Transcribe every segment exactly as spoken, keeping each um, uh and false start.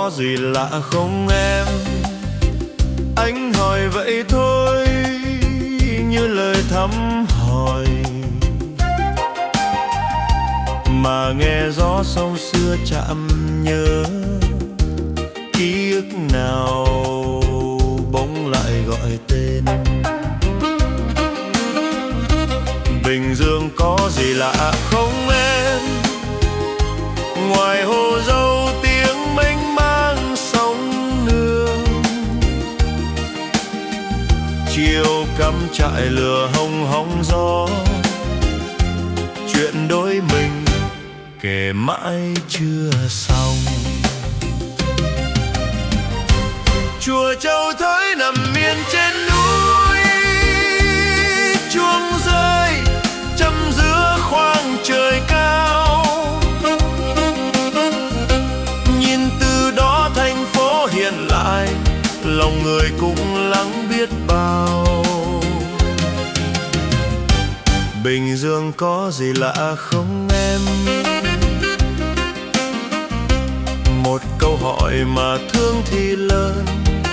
có gì lạ không em? Anh hỏi vậy thôi, như lời thăm hỏi, mà nghe gió sông xưa chạm nhớ. Ký ức nào bỗng lại gọi tên. Bình Dương có gì lạ không em? Ngoài hồ dâu tiếng mênh mang sóng nương, chiều cắm trại lửa hồng hóng gió. Chuyện đôi mình kể mãi chưa xong. Chùa Châu Thới nằm yên trên núi, chuông rơi châm giữa khoang trời cao. Nhìn từ đó thành phố hiện lại, lòng người cũng lắng biết bao. Bình Dương có gì lạ không em? Một câu hỏi mà thương thì lớn,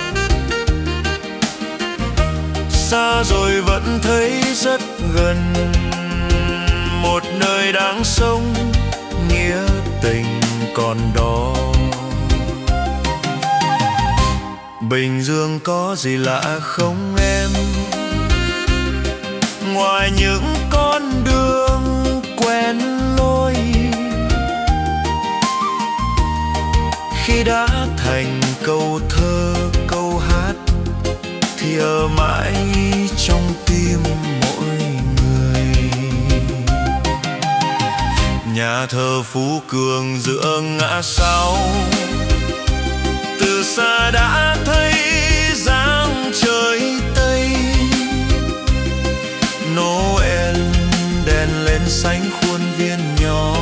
xa rồi vẫn thấy rất gần. Một nơi đáng sống, nghĩa tình còn đó. Bình Dương có gì lạ không em? Ngoài những con đường quen lối, khi đã thành câu thơ câu hát thì ở mãi trong tim mỗi người. Nhà thờ Phú Cường giữa ngã sáu, từ xa đã thấy dáng trời Tây. Noel đèn lên sánh khuôn viên nhỏ,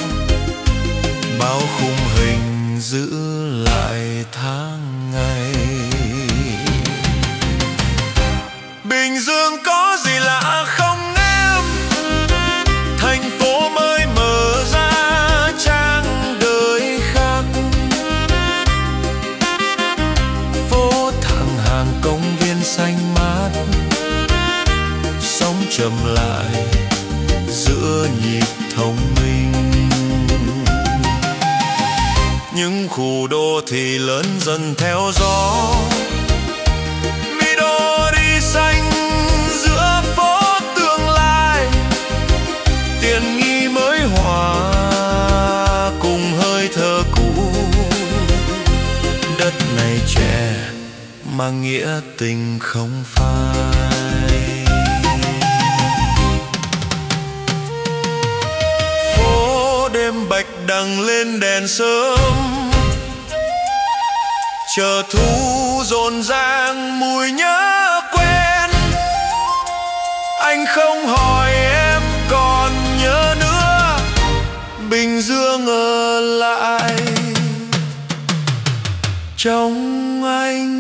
bao khung hình giữ lại tháng ngày. Bình Dương có gì lạ không em? Thành phố mới mở ra trang đời khác. Phố thẳng hàng công viên xanh mát, sống chậm lại giữa nhịp thông minh. Những khu đô thị lớn dần theo gió, Midori xanh giữa phố tương lai. Tiện nghi mới hòa cùng hơi thở cũ. Đất này trẻ mà nghĩa tình không phai. Phố đêm bạch đằng lên đèn sớm, chờ thu rộn ràng mùi nhớ quen. Anh không hỏi em còn nhớ nữa, Bình Dương ở lại trong anh.